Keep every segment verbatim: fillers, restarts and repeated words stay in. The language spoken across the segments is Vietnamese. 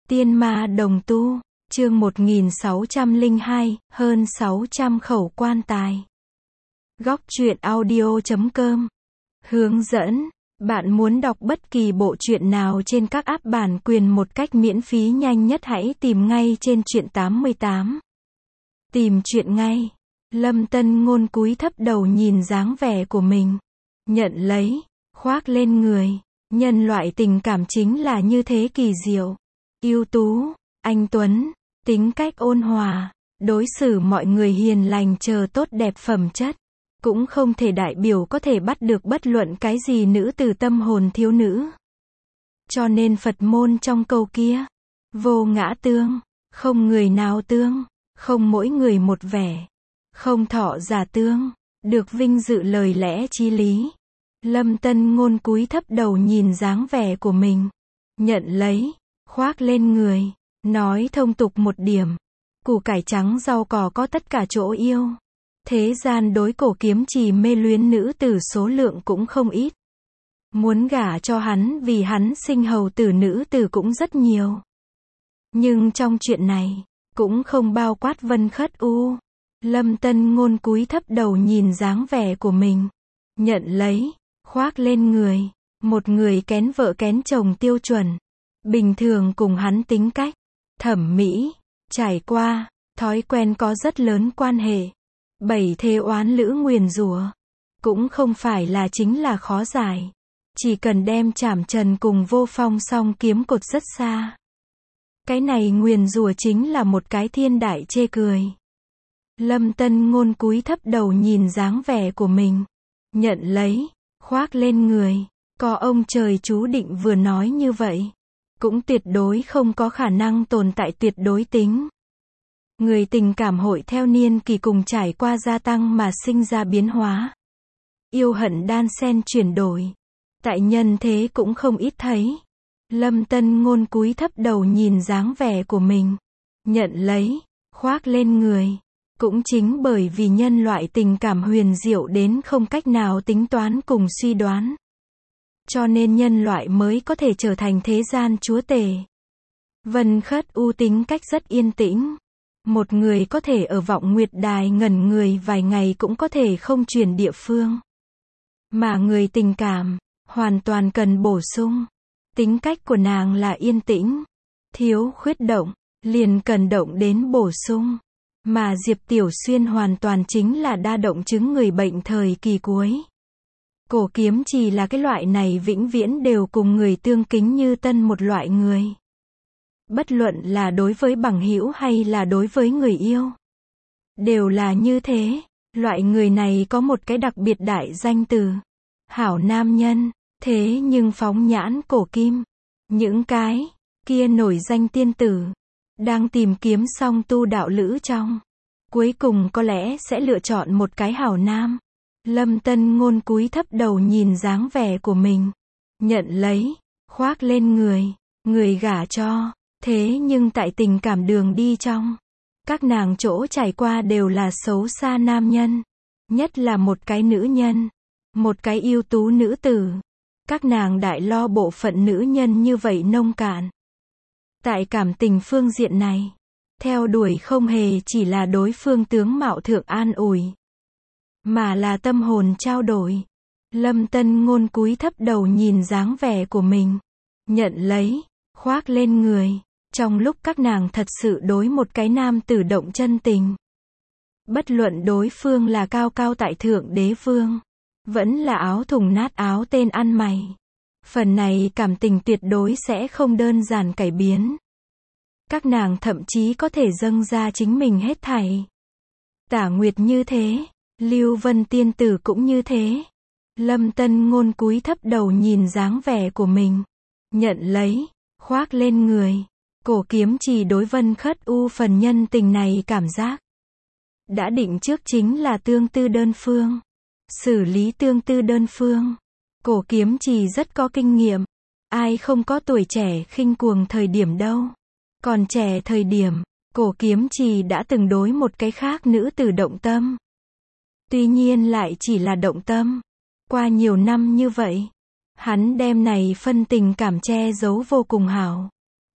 Tiên ma đồng tu, chương một nghìn sáu trăm lẻ hai, hơn sáu trăm khẩu quan tài. Góc truyện audio chấm com. Hướng dẫn, bạn muốn đọc bất kỳ bộ truyện nào trên các app bản quyền một cách miễn phí nhanh nhất hãy tìm ngay trên truyện tám mươi tám. Tìm truyện ngay. Lâm Tân Ngôn cúi thấp đầu nhìn dáng vẻ của mình. Nhận lấy, khoác lên người. Nhân loại tình cảm chính là như thế kỳ diệu. Ưu tú, anh tuấn, tính cách ôn hòa, đối xử mọi người hiền lành chờ tốt đẹp phẩm chất. Cũng không thể đại biểu có thể bắt được bất luận cái gì nữ từ tâm hồn thiếu nữ. Cho nên Phật môn trong câu kia, vô ngã tương, không người nào tương, không mỗi người một vẻ, không thọ giả tương, được vinh dự lời lẽ chí lý. Lâm Tân Ngôn cúi thấp đầu nhìn dáng vẻ của mình, nhận lấy, khoác lên người, nói thông tục một điểm, củ cải trắng rau cỏ có tất cả chỗ yêu. Thế gian đối Cổ Kiếm Trì mê luyến nữ tử số lượng cũng không ít. Muốn gả cho hắn vì hắn sinh hầu tử nữ tử cũng rất nhiều. Nhưng trong chuyện này, cũng không bao quát Vân Khất U. Lâm Tân Ngôn cúi thấp đầu nhìn dáng vẻ của mình, nhận lấy, khoác lên người, một người kén vợ kén chồng tiêu chuẩn. Bình thường cùng hắn tính cách, thẩm mỹ, trải qua, thói quen có rất lớn quan hệ. Bảy thế oán lữ nguyền rủa cũng không phải là chính là khó giải. Chỉ cần đem chảm trần cùng vô phong song kiếm cột rất xa. Cái này nguyền rủa chính là một cái thiên đại chê cười. Lâm Tân Ngôn cúi thấp đầu nhìn dáng vẻ của mình, nhận lấy, khoác lên người. Có ông trời chú định vừa nói như vậy, cũng tuyệt đối không có khả năng tồn tại tuyệt đối tính. Người tình cảm hội theo niên kỳ cùng trải qua gia tăng mà sinh ra biến hóa. Yêu hận đan xen chuyển đổi. Tại nhân thế cũng không ít thấy. Lâm Tân Ngôn cúi thấp đầu nhìn dáng vẻ của mình, nhận lấy, khoác lên người. Cũng chính bởi vì nhân loại tình cảm huyền diệu đến không cách nào tính toán cùng suy đoán. Cho nên nhân loại mới có thể trở thành thế gian chúa tể. Vân Khất U tính cách rất yên tĩnh. Một người có thể ở Vọng Nguyệt Đài ngẩn người vài ngày cũng có thể không chuyển địa phương. Mà người tình cảm, hoàn toàn cần bổ sung. Tính cách của nàng là yên tĩnh, thiếu khuyết động, liền cần động đến bổ sung. Mà Diệp Tiểu Xuyên hoàn toàn chính là đa động chứng người bệnh thời kỳ cuối. Cổ Kiếm Trì là cái loại này vĩnh viễn đều cùng người tương kính như tân một loại người. Bất luận là đối với bằng hữu hay là đối với người yêu, đều là như thế. Loại người này có một cái đặc biệt đại danh từ, hảo nam nhân. Thế nhưng phóng nhãn cổ kim, những cái kia nổi danh tiên tử, đang tìm kiếm song tu đạo lữ trong, cuối cùng có lẽ sẽ lựa chọn một cái hảo nam. Lâm Tân Ngôn cúi thấp đầu nhìn dáng vẻ của mình, nhận lấy, khoác lên người, người gả cho. Thế nhưng tại tình cảm đường đi trong, các nàng chỗ trải qua đều là xấu xa nam nhân. Nhất là một cái nữ nhân, một cái ưu tú nữ tử. Các nàng đại lo bộ phận nữ nhân như vậy nông cạn. Tại cảm tình phương diện này, theo đuổi không hề chỉ là đối phương tướng mạo thượng an ủi, mà là tâm hồn trao đổi. Lâm Tân Ngôn cúi thấp đầu nhìn dáng vẻ của mình, nhận lấy, khoác lên người. Trong lúc các nàng thật sự đối một cái nam tử động chân tình, bất luận đối phương là cao cao tại thượng đế vương, vẫn là áo thùng nát áo tên ăn mày, phần này cảm tình tuyệt đối sẽ không đơn giản cải biến. Các nàng thậm chí có thể dâng ra chính mình hết thảy. Tả Nguyệt như thế, Lưu Vân tiên tử cũng như thế. Lâm Tân Ngôn cúi thấp đầu nhìn dáng vẻ của mình, nhận lấy, khoác lên người. Cổ Kiếm Trì đối Vân Khất U phần nhân tình này cảm giác đã định trước chính là tương tư đơn phương. Xử lý tương tư đơn phương, Cổ Kiếm Trì rất có kinh nghiệm. Ai không có tuổi trẻ khinh cuồng thời điểm đâu. Còn trẻ thời điểm, Cổ Kiếm Trì đã từng đối một cái khác nữ tử động tâm. Tuy nhiên lại chỉ là động tâm. Qua nhiều năm như vậy, hắn đem này phân tình cảm che giấu vô cùng hảo.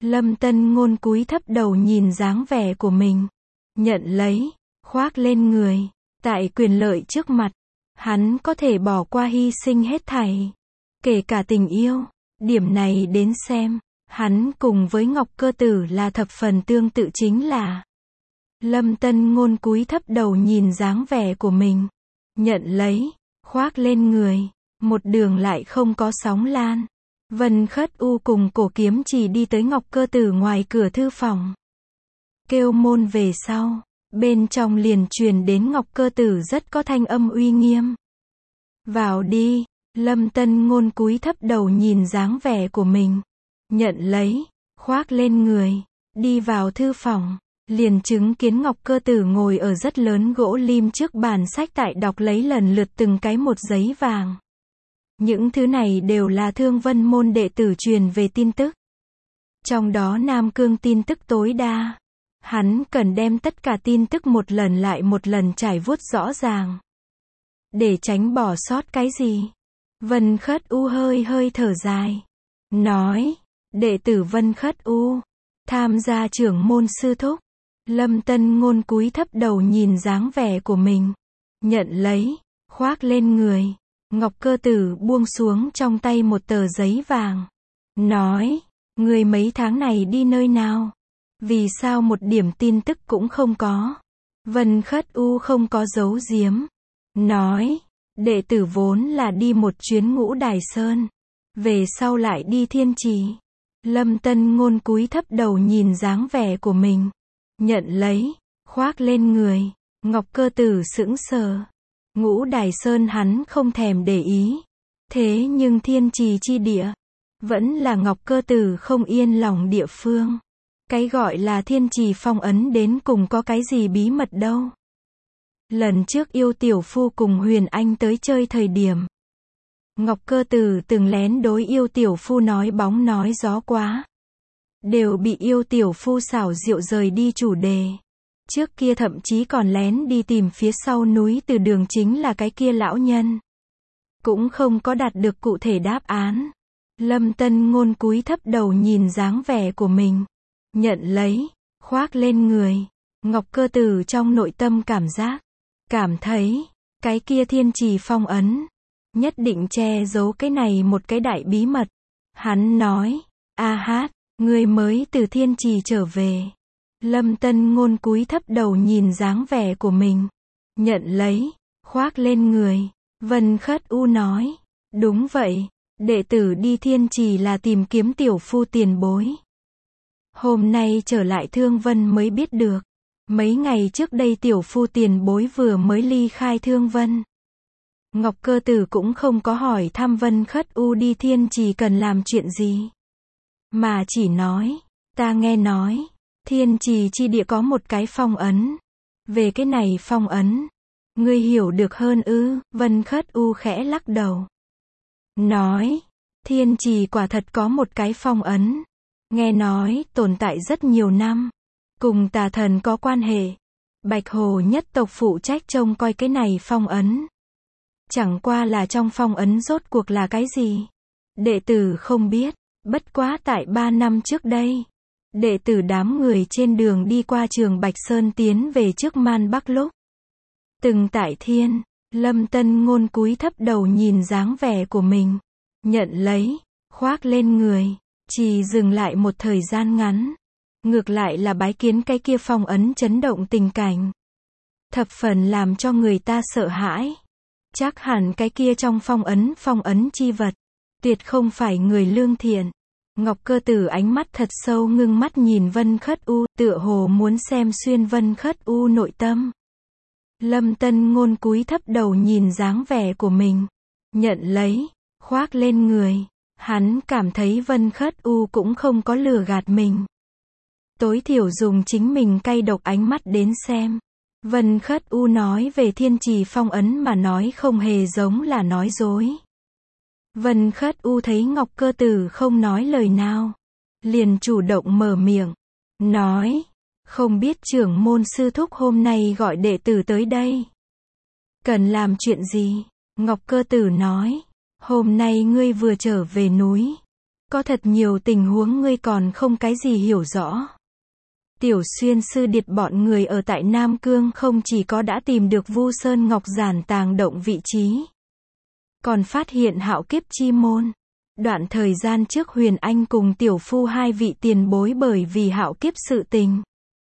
Lâm Tân Ngôn cúi thấp đầu nhìn dáng vẻ của mình. Nhận lấy, khoác lên người. Tại quyền lợi trước mặt, hắn có thể bỏ qua hy sinh hết thảy. Kể cả tình yêu. Điểm này đến xem, hắn cùng với Ngọc Cơ Tử là thập phần tương tự chính là. Lâm Tân Ngôn cúi thấp đầu nhìn dáng vẻ của mình. Nhận lấy, khoác lên người. Một đường lại không có sóng lan. Vân Khất U cùng Cổ Kiếm Chỉ đi tới Ngọc Cơ Tử ngoài cửa thư phòng. Kêu môn về sau, bên trong liền truyền đến Ngọc Cơ Tử rất có thanh âm uy nghiêm. Vào đi. Lâm Tân Ngôn cúi thấp đầu nhìn dáng vẻ của mình. Nhận lấy, khoác lên người. Đi vào thư phòng, liền chứng kiến Ngọc Cơ Tử ngồi ở rất lớn gỗ lim trước bàn sách tại đọc lấy lần lượt từng cái một giấy vàng. Những thứ này đều là Thương Vân môn đệ tử truyền về tin tức. Trong đó Nam Cương tin tức tối đa. Hắn cần đem tất cả tin tức một lần lại một lần trải vuốt rõ ràng. Để tránh bỏ sót cái gì. Vân Khất U hơi hơi thở dài. Nói, đệ tử Vân Khất U, tham gia trưởng môn sư thúc. Lâm Tân Ngôn cúi thấp đầu nhìn dáng vẻ của mình. Nhận lấy, khoác lên người. Ngọc Cơ Tử buông xuống trong tay một tờ giấy vàng. Nói, người mấy tháng này đi nơi nào? Vì sao một điểm tin tức cũng không có? Vân Khất U không có giấu giếm. Nói, đệ tử vốn là đi một chuyến Ngũ Đài Sơn. Về sau lại đi Thiên Trì. Lâm Tân Ngôn cúi thấp đầu nhìn dáng vẻ của mình. Nhận lấy, khoác lên người. Ngọc Cơ Tử sững sờ. Ngũ Đài Sơn hắn không thèm để ý. Thế nhưng Thiên Trì chi địa, vẫn là Ngọc Cơ Tử không yên lòng địa phương. Cái gọi là Thiên Trì phong ấn đến cùng có cái gì bí mật đâu. Lần trước Yêu Tiểu Phu cùng Huyền Anh tới chơi thời điểm, Ngọc Cơ Tử từng lén đối Yêu Tiểu Phu nói bóng nói gió quá. Đều bị Yêu Tiểu Phu xảo diệu rời đi chủ đề. Trước kia thậm chí còn lén đi tìm phía sau núi Từ Đường chính là cái kia lão nhân. Cũng không có đạt được cụ thể đáp án. Lâm Tân Ngôn cúi thấp đầu nhìn dáng vẻ của mình. Nhận lấy, khoác lên người. Ngọc Cơ Tử trong nội tâm cảm giác, cảm thấy, cái kia Thiên Trì phong ấn, nhất định che giấu cái này một cái đại bí mật. Hắn nói, A Hát, ngươi mới từ Thiên Trì trở về. Lâm Tân Ngôn cúi thấp đầu nhìn dáng vẻ của mình. Nhận lấy, khoác lên người. Vân Khất U nói, đúng vậy, đệ tử đi Thiên Trì là tìm kiếm Tiểu Phu tiền bối. Hôm nay trở lại Thương Vân mới biết được. Mấy ngày trước đây Tiểu Phu tiền bối vừa mới ly khai Thương Vân. Ngọc Cơ Tử cũng không có hỏi thăm Vân Khất U đi Thiên Trì cần làm chuyện gì. Mà chỉ nói, ta nghe nói, Thiên Trì chi địa có một cái phong ấn. Về cái này phong ấn, ngươi hiểu được hơn ư? Vân Khất U khẽ lắc đầu. Nói, Thiên Trì quả thật có một cái phong ấn. Nghe nói, tồn tại rất nhiều năm. Cùng tà thần có quan hệ. Bạch Hồ nhất tộc phụ trách trông coi cái này phong ấn. Chẳng qua là trong phong ấn rốt cuộc là cái gì? Đệ tử không biết. Bất quá tại ba năm trước đây, đệ tử đám người trên đường đi qua trường Bạch Sơn tiến về trước Man Bắc lúc. Từng tại Thiên, Lâm Tân Ngôn cúi thấp đầu nhìn dáng vẻ của mình. Nhận lấy, khoác lên người. Chỉ dừng lại một thời gian ngắn. Ngược lại là bái kiến cái kia phong ấn chấn động tình cảnh. Thập phần làm cho người ta sợ hãi. Chắc hẳn cái kia trong phong ấn phong ấn chi vật. Tuyệt không phải người lương thiện. Ngọc Cơ Tử ánh mắt thật sâu ngưng mắt nhìn Vân Khất U, tựa hồ muốn xem xuyên Vân Khất U nội tâm. Lâm Tân Ngôn cúi thấp đầu nhìn dáng vẻ của mình. Nhận lấy, khoác lên người. Hắn cảm thấy Vân Khất U cũng không có lừa gạt mình. Tối thiểu dùng chính mình cay độc ánh mắt đến xem. Vân Khất U nói về Thiên Trì phong ấn mà nói không hề giống là nói dối. Vân Khất U thấy Ngọc Cơ Tử không nói lời nào. Liền chủ động mở miệng. Nói, không biết trưởng môn sư thúc hôm nay gọi đệ tử tới đây. Cần làm chuyện gì? Ngọc Cơ Tử nói, hôm nay ngươi vừa trở về núi. Có thật nhiều tình huống ngươi còn không cái gì hiểu rõ. Tiểu Xuyên sư điệt bọn người ở tại Nam Cương không chỉ có đã tìm được Vu Sơn Ngọc Giản tàng động vị trí, còn phát hiện hạo kiếp chi môn. Đoạn thời gian trước Huyền Anh cùng Tiểu Phu hai vị tiền bối bởi vì hạo kiếp sự tình,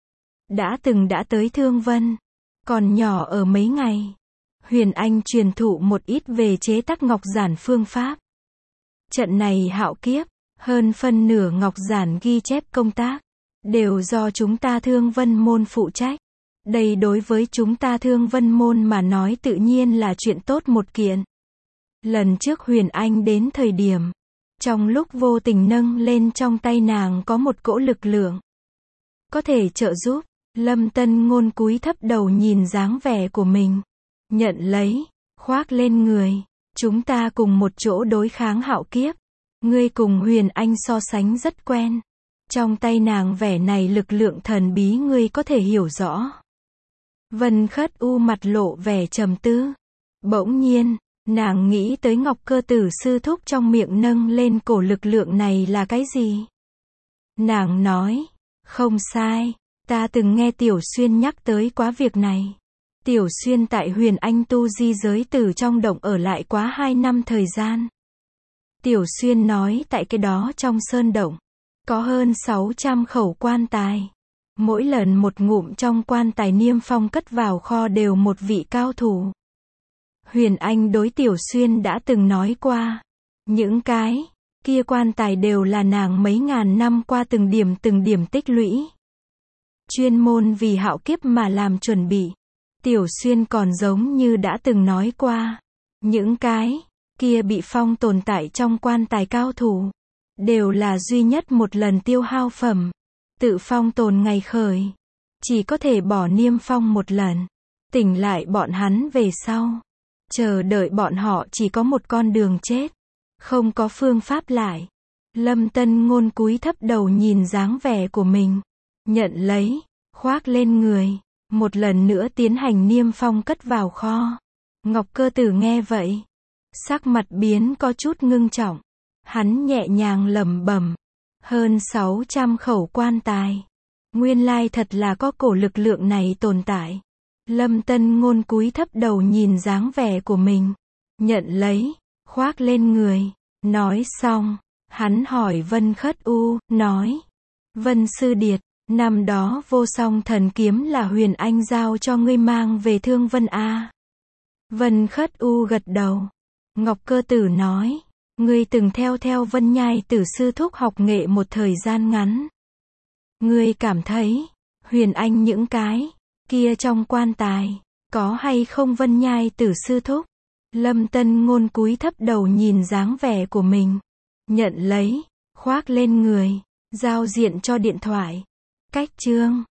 đã từng đã tới Thương Vân. Còn nhỏ ở mấy ngày, Huyền Anh truyền thụ một ít về chế tác Ngọc Giản phương pháp. Trận này hạo kiếp, hơn phân nửa Ngọc Giản ghi chép công tác, đều do chúng ta Thương Vân môn phụ trách. Đây đối với chúng ta Thương Vân môn mà nói tự nhiên là chuyện tốt một kiện. Lần trước Huyền Anh đến thời điểm, trong lúc vô tình nâng lên trong tay nàng có một cỗ lực lượng, có thể trợ giúp. Lâm Tân Ngôn cúi thấp đầu nhìn dáng vẻ của mình, nhận lấy, khoác lên người. Chúng ta cùng một chỗ đối kháng hạo kiếp. Ngươi cùng Huyền Anh so sánh rất quen. Trong tay nàng vẻ này lực lượng thần bí ngươi có thể hiểu rõ. Vân Khất U mặt lộ vẻ trầm tư. Bỗng nhiên, nàng nghĩ tới Ngọc Cơ Tử sư thúc trong miệng nâng lên cổ lực lượng này là cái gì? Nàng nói, không sai, ta từng nghe Tiểu Xuyên nhắc tới quá việc này. Tiểu Xuyên tại Huyền Anh tu di giới tử trong động ở lại quá hai năm thời gian. Tiểu Xuyên nói tại cái đó trong sơn động, có hơn sáu trăm khẩu quan tài. Mỗi lần một ngụm trong quan tài niêm phong cất vào kho đều một vị cao thủ. Huyền Anh đối Tiểu Xuyên đã từng nói qua, những cái kia quan tài đều là nàng mấy ngàn năm qua từng điểm từng điểm tích lũy, chuyên môn vì hạo kiếp mà làm chuẩn bị. Tiểu Xuyên còn giống như đã từng nói qua, những cái kia bị phong tồn tại trong quan tài cao thủ, đều là duy nhất một lần tiêu hao phẩm. Tự phong tồn ngày khởi, chỉ có thể bỏ niêm phong một lần. Tỉnh lại bọn hắn về sau, chờ đợi bọn họ chỉ có một con đường chết, không có phương pháp lại. Lâm Tân Ngôn cúi thấp đầu nhìn dáng vẻ của mình, nhận lấy, khoác lên người, một lần nữa tiến hành niêm phong cất vào kho. Ngọc Cơ Tử nghe vậy, sắc mặt biến có chút ngưng trọng. Hắn nhẹ nhàng lẩm bẩm, hơn sáu trăm khẩu quan tài. Nguyên lai thật là có cổ lực lượng này tồn tại. Lâm Tân Ngôn cúi thấp đầu nhìn dáng vẻ của mình, nhận lấy, khoác lên người. Nói xong, hắn hỏi Vân Khất U, nói, Vân Sư Điệt, năm đó vô song thần kiếm là Huyền Anh giao cho ngươi mang về Thương Vân a? Vân Khất U gật đầu. Ngọc Cơ Tử nói, ngươi từng theo theo Vân Nhai Tử sư thúc học nghệ một thời gian ngắn. Ngươi cảm thấy, Huyền Anh những cái kia trong quan tài, có hay không Vân Nhai Tử sư thúc? Lâm Tân Ngôn cúi thấp đầu nhìn dáng vẻ của mình, nhận lấy, khoác lên người, giao diện cho điện thoại. Cách chương